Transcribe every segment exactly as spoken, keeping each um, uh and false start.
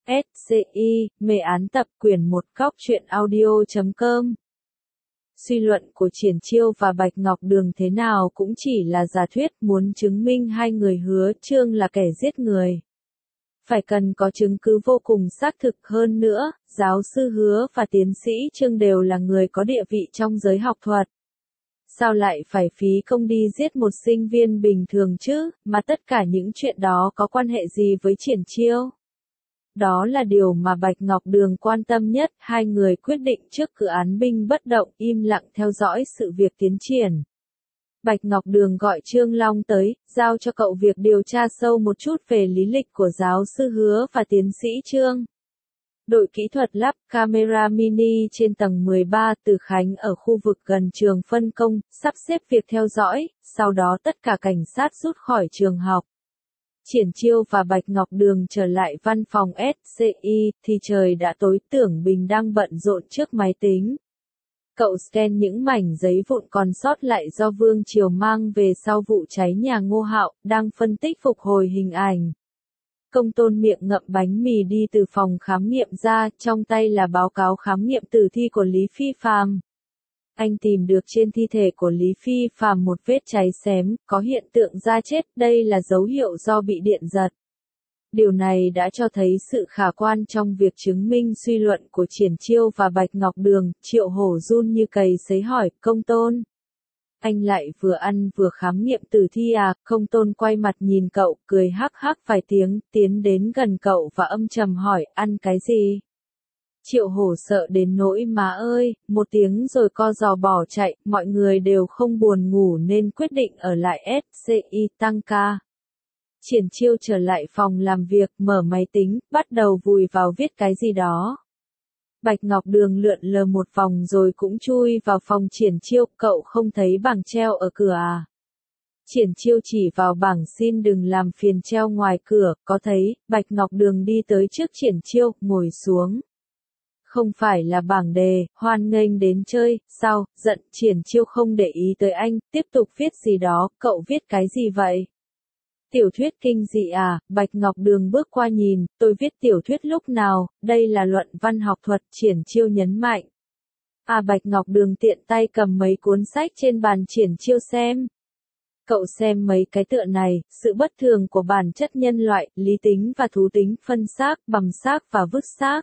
S C I, mê án tập quyển một góc truyện audio chấm com. Suy luận của Triển Chiêu và Bạch Ngọc Đường thế nào cũng chỉ là giả thuyết, muốn chứng minh hai người Hứa Chương là kẻ giết người. Phải cần có chứng cứ vô cùng xác thực hơn nữa, giáo sư Hứa và tiến sĩ Chương đều là người có địa vị trong giới học thuật. Sao lại phải phí công đi giết một sinh viên bình thường chứ, mà tất cả những chuyện đó có quan hệ gì với Triển Chiêu? Đó là điều mà Bạch Ngọc Đường quan tâm nhất, hai người quyết định trước cửa án binh bất động, im lặng theo dõi sự việc tiến triển. Bạch Ngọc Đường gọi Trương Long tới, giao cho cậu việc điều tra sâu một chút về lý lịch của giáo sư Hứa và tiến sĩ Trương. Đội kỹ thuật lắp camera mini trên tầng mười ba từ Khánh ở khu vực gần trường phân công, sắp xếp việc theo dõi, sau đó tất cả cảnh sát rút khỏi trường học. Triển Chiêu và Bạch Ngọc Đường trở lại văn phòng S C I, thì trời đã tối, Tưởng Bình đang bận rộn trước máy tính. Cậu scan những mảnh giấy vụn còn sót lại do Vương Triều mang về sau vụ cháy nhà Ngô Hạo, đang phân tích phục hồi hình ảnh. Công Tôn miệng ngậm bánh mì đi từ phòng khám nghiệm ra, trong tay là báo cáo khám nghiệm tử thi của Lý Phi Phàm. Anh tìm được trên thi thể của Lý Phi Phàm một vết cháy xém, có hiện tượng da chết, đây là dấu hiệu do bị điện giật. Điều này đã cho thấy sự khả quan trong việc chứng minh suy luận của Triển Chiêu và Bạch Ngọc Đường. Triệu Hổ run như cầy sấy hỏi, Công Tôn. Anh lại vừa ăn vừa khám nghiệm tử thi à? Công Tôn quay mặt nhìn cậu, cười hắc hắc vài tiếng, tiến đến gần cậu và âm trầm hỏi, ăn cái gì? Triệu Hổ sợ đến nỗi má ơi, một tiếng rồi co giò bỏ chạy, mọi người đều không buồn ngủ nên quyết định ở lại S C I tăng ca. Triển Chiêu trở lại phòng làm việc, mở máy tính, bắt đầu vùi vào viết cái gì đó. Bạch Ngọc Đường lượn lờ một vòng rồi cũng chui vào phòng Triển Chiêu, cậu không thấy bảng treo ở cửa à? Triển Chiêu chỉ vào bảng xin đừng làm phiền treo ngoài cửa, có thấy, Bạch Ngọc Đường đi tới trước Triển Chiêu, ngồi xuống. Không phải là bảng đề, hoan nghênh đến chơi, sao, giận, Triển Chiêu không để ý tới anh, tiếp tục viết gì đó, cậu viết cái gì vậy? Tiểu thuyết kinh dị à? Bạch Ngọc Đường bước qua nhìn, tôi viết tiểu thuyết lúc nào, đây là luận văn học thuật, Triển Chiêu nhấn mạnh. À, Bạch Ngọc Đường tiện tay cầm mấy cuốn sách trên bàn Triển Chiêu xem. Cậu xem mấy cái tựa này, sự bất thường của bản chất nhân loại, lý tính và thú tính, phân xác, bằm xác và vứt xác.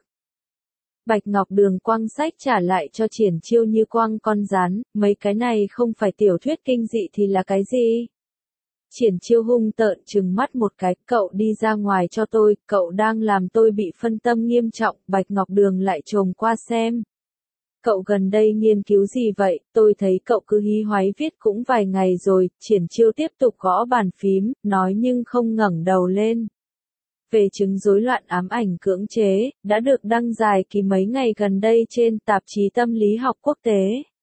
Bạch Ngọc Đường quăng sách trả lại cho Triển Chiêu như quăng con rán, mấy cái này không phải tiểu thuyết kinh dị thì là cái gì? Triển Chiêu hung tợn trừng mắt một cái, cậu đi ra ngoài cho tôi, cậu đang làm tôi bị phân tâm nghiêm trọng. Bạch Ngọc Đường lại chồm qua xem. Cậu gần đây nghiên cứu gì vậy, tôi thấy cậu cứ hí hoáy viết cũng vài ngày rồi. Triển Chiêu tiếp tục gõ bàn phím, nói nhưng không ngẩng đầu lên. Về chứng rối loạn ám ảnh cưỡng chế, đã được đăng dài kỳ mấy ngày gần đây trên tạp chí Tâm lý học quốc tế.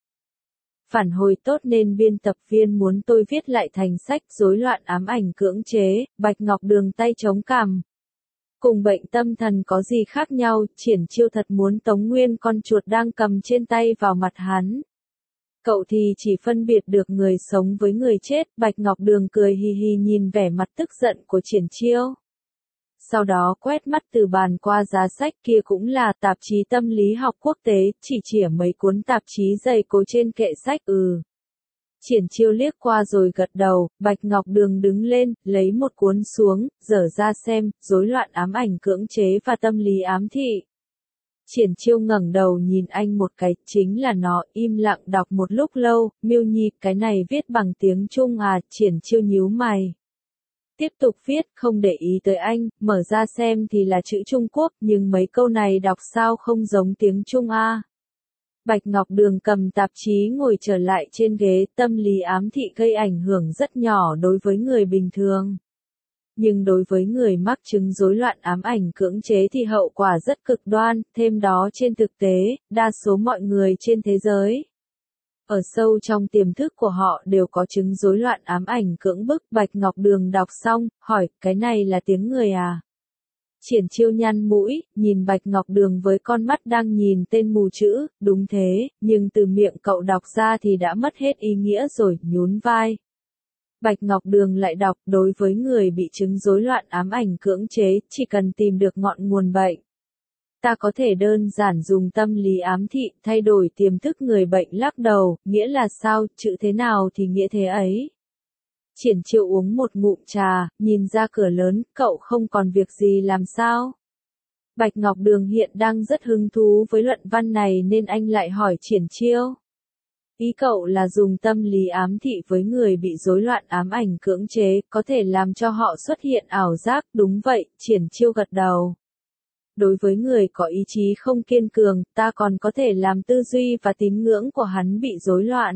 Phản hồi tốt nên biên tập viên muốn tôi viết lại thành sách rối loạn ám ảnh cưỡng chế. Bạch Ngọc Đường tay chống cằm. Cùng bệnh tâm thần có gì khác nhau, Triển Chiêu thật muốn tống nguyên con chuột đang cầm trên tay vào mặt hắn. Cậu thì chỉ phân biệt được người sống với người chết. Bạch Ngọc Đường cười hì hì nhìn vẻ mặt tức giận của Triển Chiêu. Sau đó quét mắt từ bàn qua giá sách, kia cũng là tạp chí Tâm lý học quốc tế, chỉ chỉa mấy cuốn tạp chí dày cối trên kệ sách. Ừ. Triển Chiêu liếc qua rồi gật đầu. Bạch Ngọc Đường đứng lên, lấy một cuốn xuống, dở ra xem, rối loạn ám ảnh cưỡng chế và tâm lý ám thị. Triển Chiêu ngẩng đầu nhìn anh một cái, chính là nó, im lặng đọc một lúc lâu. Miêu Nhi, cái này viết bằng tiếng Trung à? Triển Chiêu nhíu mày. Tiếp tục viết, không để ý tới anh, mở ra xem thì là chữ Trung Quốc, nhưng mấy câu này đọc sao không giống tiếng Trung a? Bạch Ngọc Đường cầm tạp chí ngồi trở lại trên ghế, tâm lý ám thị gây ảnh hưởng rất nhỏ đối với người bình thường. Nhưng đối với người mắc chứng rối loạn ám ảnh cưỡng chế thì hậu quả rất cực đoan, thêm đó trên thực tế, đa số mọi người trên thế giới. Ở sâu trong tiềm thức của họ đều có chứng rối loạn ám ảnh cưỡng bức. Bạch Ngọc Đường đọc xong, hỏi, cái này là tiếng người à? Triển Chiêu nhăn mũi, nhìn Bạch Ngọc Đường với con mắt đang nhìn tên mù chữ, đúng thế, nhưng từ miệng cậu đọc ra thì đã mất hết ý nghĩa rồi, nhún vai. Bạch Ngọc Đường lại đọc, đối với người bị chứng rối loạn ám ảnh cưỡng chế, chỉ cần tìm được ngọn nguồn bệnh. Ta có thể đơn giản dùng tâm lý ám thị, thay đổi tiềm thức người bệnh lắc đầu, nghĩa là sao, chữ thế nào thì nghĩa thế ấy. Triển Chiêu uống một ngụm trà, nhìn ra cửa lớn, cậu không còn việc gì làm sao? Bạch Ngọc Đường hiện đang rất hứng thú với luận văn này nên anh lại hỏi Triển Chiêu. Ý cậu là dùng tâm lý ám thị với người bị rối loạn ám ảnh cưỡng chế, có thể làm cho họ xuất hiện ảo giác, đúng vậy, Triển Chiêu gật đầu. Đối với người có ý chí không kiên cường, ta còn có thể làm tư duy và tín ngưỡng của hắn bị rối loạn.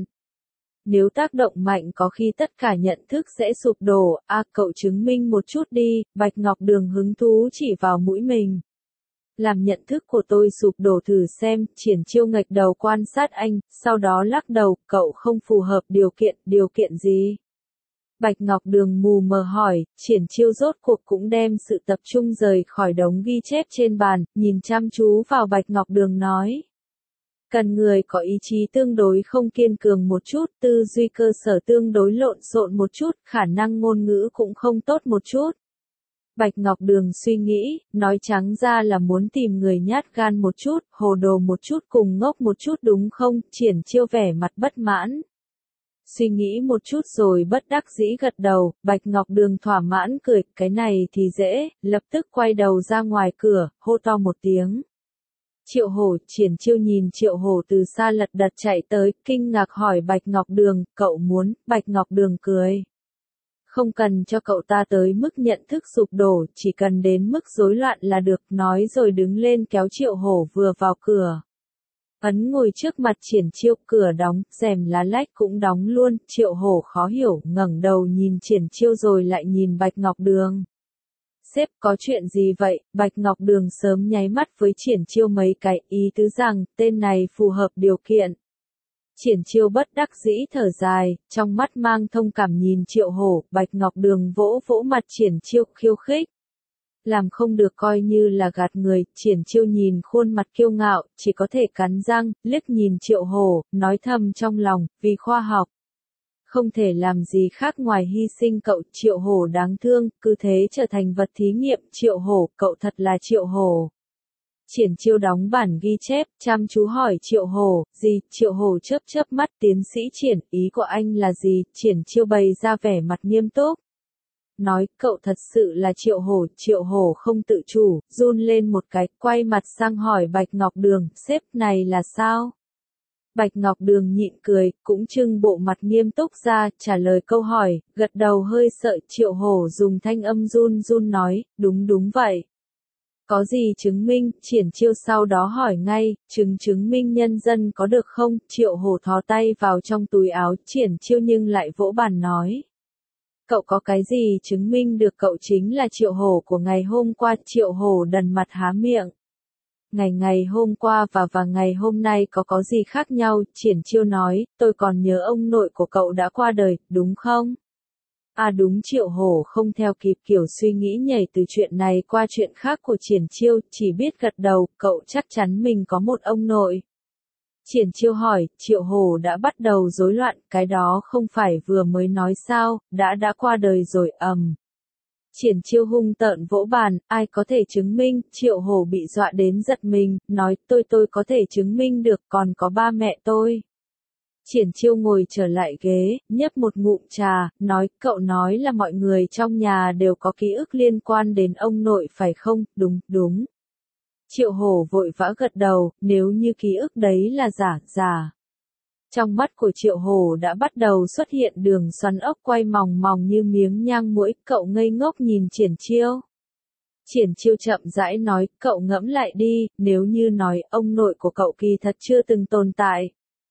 Nếu tác động mạnh có khi tất cả nhận thức sẽ sụp đổ, à cậu chứng minh một chút đi, Bạch Ngọc Đường hứng thú chỉ vào mũi mình. Làm nhận thức của tôi sụp đổ thử xem, Triển Chiêu nghệch đầu quan sát anh, sau đó lắc đầu, cậu không phù hợp điều kiện, điều kiện gì? Bạch Ngọc Đường mù mờ hỏi, Triển Chiêu rốt cuộc cũng đem sự tập trung rời khỏi đống ghi chép trên bàn, nhìn chăm chú vào Bạch Ngọc Đường nói. Cần người có ý chí tương đối không kiên cường một chút, tư duy cơ sở tương đối lộn xộn một chút, khả năng ngôn ngữ cũng không tốt một chút. Bạch Ngọc Đường suy nghĩ, nói trắng ra là muốn tìm người nhát gan một chút, hồ đồ một chút cùng ngốc một chút đúng không? Triển Chiêu vẻ mặt bất mãn. Suy nghĩ một chút rồi bất đắc dĩ gật đầu, Bạch Ngọc Đường thỏa mãn cười, cái này thì dễ, lập tức quay đầu ra ngoài cửa, hô to một tiếng. Triệu Hổ, Triển Chiêu nhìn Triệu Hổ từ xa lật đật chạy tới, kinh ngạc hỏi Bạch Ngọc Đường, cậu muốn, Bạch Ngọc Đường cười. Không cần cho cậu ta tới mức nhận thức sụp đổ, chỉ cần đến mức rối loạn là được, nói rồi đứng lên kéo Triệu Hổ vừa vào cửa. Ấn ngồi trước mặt Triển Chiêu, cửa đóng, rèm lá lách cũng đóng luôn, Triệu Hổ khó hiểu, ngẩng đầu nhìn Triển Chiêu rồi lại nhìn Bạch Ngọc Đường. Sếp có chuyện gì vậy? Bạch Ngọc Đường sớm nháy mắt với Triển Chiêu mấy cái, ý tứ rằng, tên này phù hợp điều kiện. Triển Chiêu bất đắc dĩ thở dài, trong mắt mang thông cảm nhìn Triệu Hổ, Bạch Ngọc Đường vỗ vỗ mặt Triển Chiêu, khiêu khích. Làm không được coi như là gạt người, Triển Chiêu nhìn khuôn mặt kiêu ngạo, chỉ có thể cắn răng, liếc nhìn Triệu Hổ, nói thầm trong lòng, vì khoa học. Không thể làm gì khác ngoài hy sinh cậu, Triệu Hổ đáng thương, cứ thế trở thành vật thí nghiệm, Triệu Hổ, cậu thật là Triệu Hổ. Triển Chiêu đóng bản ghi chép, chăm chú hỏi Triệu Hổ, gì, Triệu Hổ chớp chớp mắt, tiến sĩ Triển, ý của anh là gì, Triển Chiêu bày ra vẻ mặt nghiêm túc. Nói, cậu thật sự là Triệu Hổ, Triệu Hổ không tự chủ, run lên một cái, quay mặt sang hỏi Bạch Ngọc Đường, sếp này là sao? Bạch Ngọc Đường nhịn cười, cũng trưng bộ mặt nghiêm túc ra, trả lời câu hỏi, gật đầu hơi sợ, Triệu Hổ dùng thanh âm run run nói, đúng đúng vậy. Có gì chứng minh, Triển Chiêu sau đó hỏi ngay, chứng chứng minh nhân dân có được không, Triệu Hổ thò tay vào trong túi áo, Triển Chiêu nhưng lại vỗ bàn nói. Cậu có cái gì chứng minh được cậu chính là Triệu Hổ của ngày hôm qua, Triệu Hổ đần mặt há miệng. Ngày ngày hôm qua và và ngày hôm nay có có gì khác nhau, Triển Chiêu nói, tôi còn nhớ ông nội của cậu đã qua đời, đúng không? À đúng, Triệu Hổ không theo kịp kiểu suy nghĩ nhảy từ chuyện này qua chuyện khác của Triển Chiêu, chỉ biết gật đầu, cậu chắc chắn mình có một ông nội. Triển Chiêu hỏi, Triệu Hổ đã bắt đầu rối loạn, cái đó không phải vừa mới nói sao, đã đã qua đời rồi, ầm. Um. Triển Chiêu hung tợn vỗ bàn, ai có thể chứng minh, Triệu Hổ bị dọa đến giật mình, nói, tôi tôi có thể chứng minh được, còn có ba mẹ tôi. Triển Chiêu ngồi trở lại ghế, nhấp một ngụm trà, nói, cậu nói là mọi người trong nhà đều có ký ức liên quan đến ông nội phải không, đúng, đúng. Triệu Hổ vội vã gật đầu, nếu như ký ức đấy là giả, giả. Trong mắt của Triệu Hổ đã bắt đầu xuất hiện đường xoắn ốc quay mòng mòng như miếng nhang muỗi, cậu ngây ngốc nhìn Triển Chiêu. Triển Chiêu chậm rãi nói, cậu ngẫm lại đi, nếu như nói ông nội của cậu kỳ thật chưa từng tồn tại.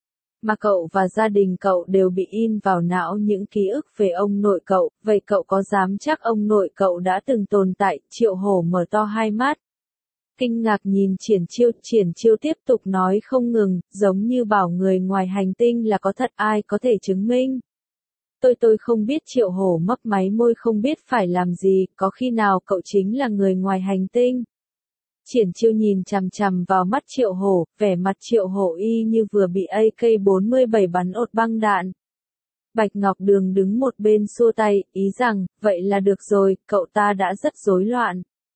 Mà cậu và gia đình cậu đều bị in vào não những ký ức về ông nội cậu, vậy cậu có dám chắc ông nội cậu đã từng tồn tại, Triệu Hổ mở to hai mắt. Kinh ngạc nhìn Triển Chiêu, Triển Chiêu tiếp tục nói không ngừng, giống như bảo người ngoài hành tinh là có thật, ai có thể chứng minh. Tôi tôi không biết, Triệu Hổ mấp máy môi không biết phải làm gì, có khi nào cậu chính là người ngoài hành tinh. Triển Chiêu nhìn chằm chằm vào mắt Triệu Hổ, vẻ mặt Triệu Hổ y như vừa bị A K bốn mươi bảy bắn ột băng đạn. Bạch Ngọc Đường đứng một bên xua tay, ý rằng, vậy là được rồi, cậu ta đã rất rối loạn.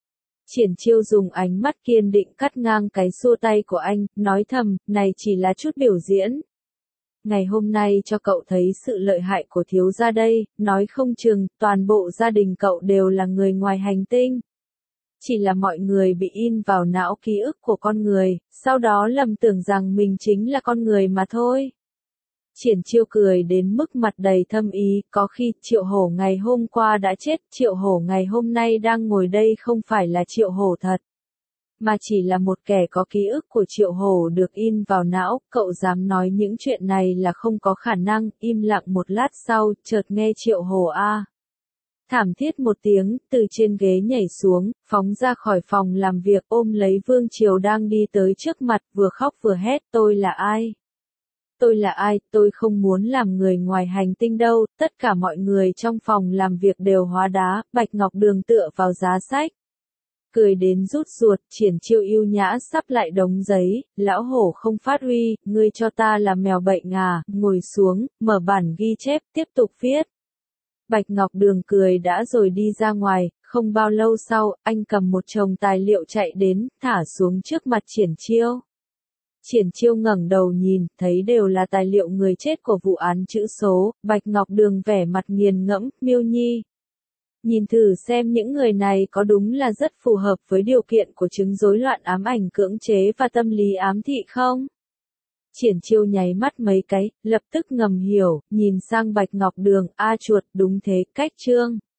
Triển Chiêu dùng ánh mắt kiên định cắt ngang cái xua tay của anh, nói thầm, này chỉ là chút biểu diễn. Ngày hôm nay cho cậu thấy sự lợi hại của thiếu gia đây, nói không chừng, toàn bộ gia đình cậu đều là người ngoài hành tinh. Chỉ là mọi người bị in vào não ký ức của con người, sau đó lầm tưởng rằng mình chính là con người mà thôi. Triển Chiêu cười đến mức mặt đầy thâm ý, có khi Triệu Hổ ngày hôm qua đã chết, Triệu Hổ ngày hôm nay đang ngồi đây không phải là Triệu Hổ thật, mà chỉ là một kẻ có ký ức của Triệu Hổ được in vào não, cậu dám nói những chuyện này là không có khả năng, im lặng một lát sau, chợt nghe Triệu Hổ a. Thảm thiết một tiếng, từ trên ghế nhảy xuống, phóng ra khỏi phòng làm việc ôm lấy Vương Triều đang đi tới trước mặt, vừa khóc vừa hét, tôi là ai? Tôi là ai, tôi không muốn làm người ngoài hành tinh đâu, tất cả mọi người trong phòng làm việc đều hóa đá, Bạch Ngọc Đường tựa vào giá sách. Cười đến rút ruột, Triển Chiêu yêu nhã sắp lại đống giấy, lão hổ không phát huy, ngươi cho ta là mèo bệnh à, ngồi xuống, mở bản ghi chép, tiếp tục viết. Bạch Ngọc Đường cười đã rồi đi ra ngoài, không bao lâu sau, anh cầm một chồng tài liệu chạy đến, thả xuống trước mặt Triển Chiêu. Triển Chiêu ngẩng đầu nhìn, thấy đều là tài liệu người chết của vụ án chữ số, Bạch Ngọc Đường vẻ mặt nghiền ngẫm, Miêu Nhi. Nhìn thử xem những người này có đúng là rất phù hợp với điều kiện của chứng rối loạn ám ảnh cưỡng chế và tâm lý ám thị không? Triển Chiêu nháy mắt mấy cái, lập tức ngầm hiểu, nhìn sang Bạch Ngọc Đường, a chuột, đúng thế, cách chương.